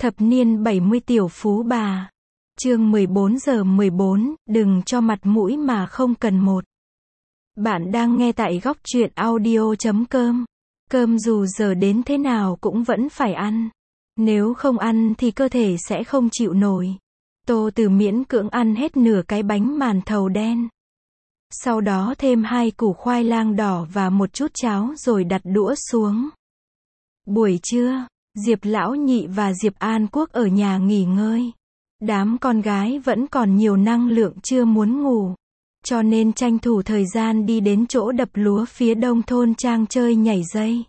Thập niên 70 tiểu phú bà. Chương 14:14, đừng cho mặt mũi mà không cần một. Bạn đang nghe tại góc truyện audio.com. Cơm dù giờ đến thế nào cũng vẫn phải ăn. Nếu không ăn thì cơ thể sẽ không chịu nổi. Tô Từ miễn cưỡng ăn hết nửa cái bánh màn thầu đen. Sau đó thêm 2 củ khoai lang đỏ và một chút cháo rồi đặt đũa xuống. Buổi trưa, Diệp Lão Nhị và Diệp An Quốc ở nhà nghỉ ngơi. Đám con gái vẫn còn nhiều năng lượng chưa muốn ngủ. Cho nên tranh thủ thời gian đi đến chỗ đập lúa phía đông thôn trang chơi nhảy dây,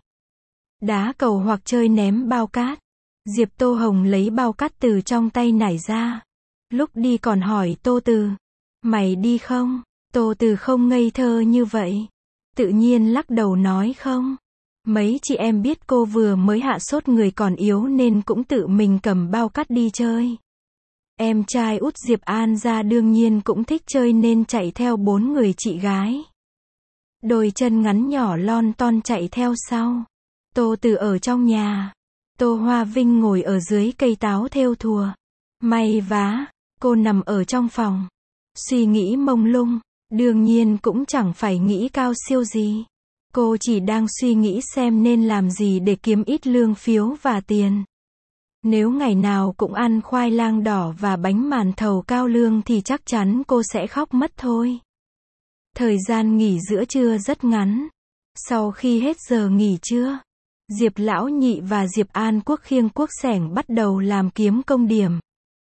đá cầu hoặc chơi ném bao cát. Diệp Tô Hồng lấy bao cát từ trong tay nải ra. Lúc đi còn hỏi Tô Từ, mày đi không? Tô Từ không ngây thơ như vậy. Tự nhiên lắc đầu nói không. Mấy chị em biết cô vừa mới hạ sốt người còn yếu nên cũng tự mình cầm bao cát đi chơi. Em trai út Diệp An ra đương nhiên cũng thích chơi nên chạy theo 4 người chị gái. Đôi chân ngắn nhỏ lon ton chạy theo sau. Tô Từ ở trong nhà. Tô Hoa Vinh ngồi ở dưới cây táo thêu thùa, may vá. Cô nằm ở trong phòng, suy nghĩ mông lung. Đương nhiên cũng chẳng phải nghĩ cao siêu gì. Cô chỉ đang suy nghĩ xem nên làm gì để kiếm ít lương phiếu và tiền. Nếu ngày nào cũng ăn khoai lang đỏ và bánh màn thầu cao lương thì chắc chắn cô sẽ khóc mất thôi. Thời gian nghỉ giữa trưa rất ngắn. Sau khi hết giờ nghỉ trưa, Diệp Lão Nhị và Diệp An Quốc khiêng cuốc xẻng bắt đầu làm kiếm công điểm.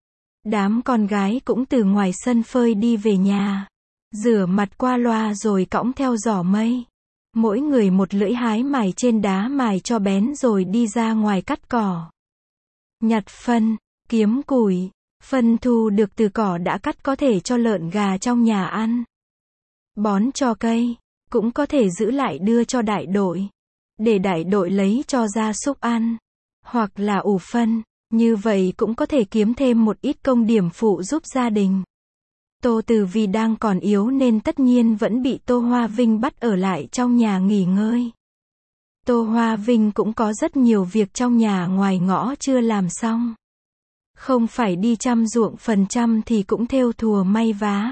Đám con gái cũng từ ngoài sân phơi đi về nhà, rửa mặt qua loa rồi cõng theo giỏ mây. Mỗi người một lưỡi hái mài trên đá mài cho bén rồi đi ra ngoài cắt cỏ, nhặt phân, kiếm củi. Phân thu được từ cỏ đã cắt có thể cho lợn gà trong nhà ăn, bón cho cây, cũng có thể giữ lại đưa cho đại đội, để đại đội lấy cho gia súc ăn, hoặc là ủ phân. Như vậy cũng có thể kiếm thêm một ít công điểm phụ giúp gia đình. Tô Từ vì đang còn yếu nên tất nhiên vẫn bị Tô Hoa Vinh bắt ở lại trong nhà nghỉ ngơi. Tô Hoa Vinh cũng có rất nhiều việc trong nhà ngoài ngõ chưa làm xong. Không phải đi chăm ruộng phần trăm thì cũng thêu thùa may vá,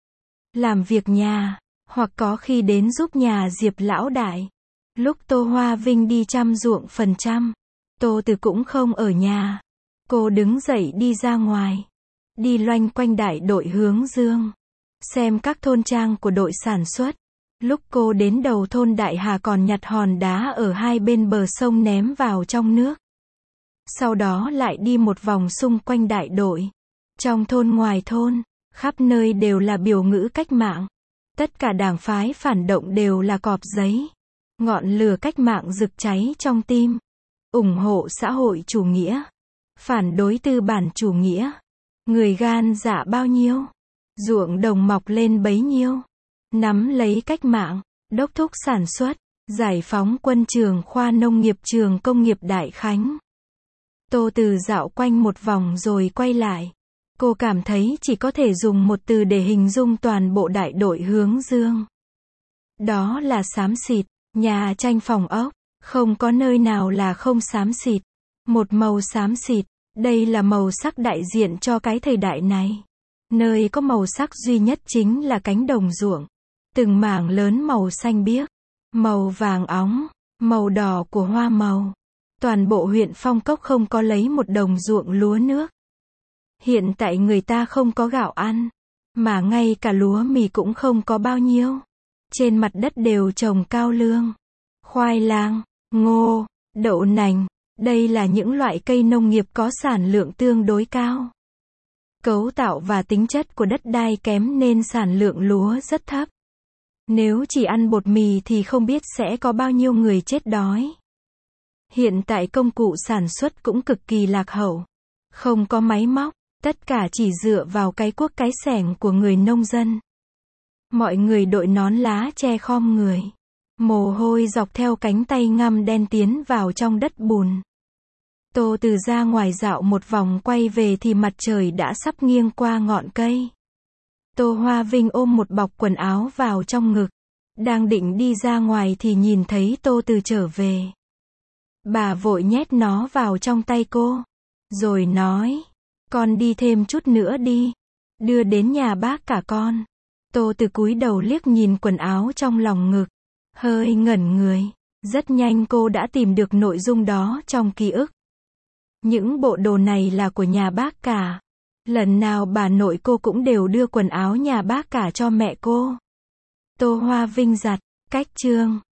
làm việc nhà, hoặc có khi đến giúp nhà Diệp Lão Đại. Lúc Tô Hoa Vinh đi chăm ruộng phần trăm, Tô Từ cũng không ở nhà. Cô đứng dậy đi ra ngoài, đi loanh quanh đại đội hướng dương, xem các thôn trang của đội sản xuất. Lúc cô đến đầu thôn Đại Hà còn nhặt hòn đá ở hai bên bờ sông ném vào trong nước. Sau đó lại đi một vòng xung quanh đại đội. Trong thôn ngoài thôn, khắp nơi đều là biểu ngữ cách mạng. Tất cả đảng phái phản động đều là cọp giấy. Ngọn lửa cách mạng rực cháy trong tim. Ủng hộ xã hội chủ nghĩa, phản đối tư bản chủ nghĩa. Người gan dạ bao nhiêu, ruộng đồng mọc lên bấy nhiêu. Nắm lấy cách mạng, đốc thúc sản xuất, giải phóng quân trường khoa nông nghiệp trường công nghiệp Đại Khánh. Tô Từ dạo quanh một vòng rồi quay lại. Cô cảm thấy chỉ có thể dùng một từ để hình dung toàn bộ đại đội hướng dương. Đó là xám xịt. Nhà tranh phòng ốc, không có nơi nào là không xám xịt. Một màu xám xịt, đây là màu sắc đại diện cho cái thời đại này. Nơi có màu sắc duy nhất chính là cánh đồng ruộng. Từng mảng lớn màu xanh biếc, màu vàng óng, màu đỏ của hoa màu. Toàn bộ huyện Phong Cốc không có lấy một đồng ruộng lúa nước. Hiện tại người ta không có gạo ăn, mà ngay cả lúa mì cũng không có bao nhiêu. Trên mặt đất đều trồng cao lương, khoai lang, ngô, đậu nành. Đây là những loại cây nông nghiệp có sản lượng tương đối cao. Cấu tạo và tính chất của đất đai kém nên sản lượng lúa rất thấp. Nếu chỉ ăn bột mì thì không biết sẽ có bao nhiêu người chết đói. Hiện tại công cụ sản xuất cũng cực kỳ lạc hậu. Không có máy móc, tất cả chỉ dựa vào cái cuốc cái xẻng của người nông dân. Mọi người đội nón lá che khom người. Mồ hôi dọc theo cánh tay ngăm đen tiến vào trong đất bùn. Tô Từ ra ngoài dạo một vòng quay về thì mặt trời đã sắp nghiêng qua ngọn cây. Tô Hoa Vinh ôm một bọc quần áo vào trong ngực. Đang định đi ra ngoài thì nhìn thấy Tô Từ trở về. Bà vội nhét nó vào trong tay cô. Rồi nói, con đi thêm chút nữa đi, đưa đến nhà bác cả con. Tô Từ cúi đầu liếc nhìn quần áo trong lòng ngực, hơi ngẩn người. Rất nhanh cô đã tìm được nội dung đó trong ký ức. Những bộ đồ này là của nhà bác cả. Lần nào bà nội cô cũng đều đưa quần áo nhà bác cả cho mẹ cô. Tô Hoa Vinh giặt, cách chương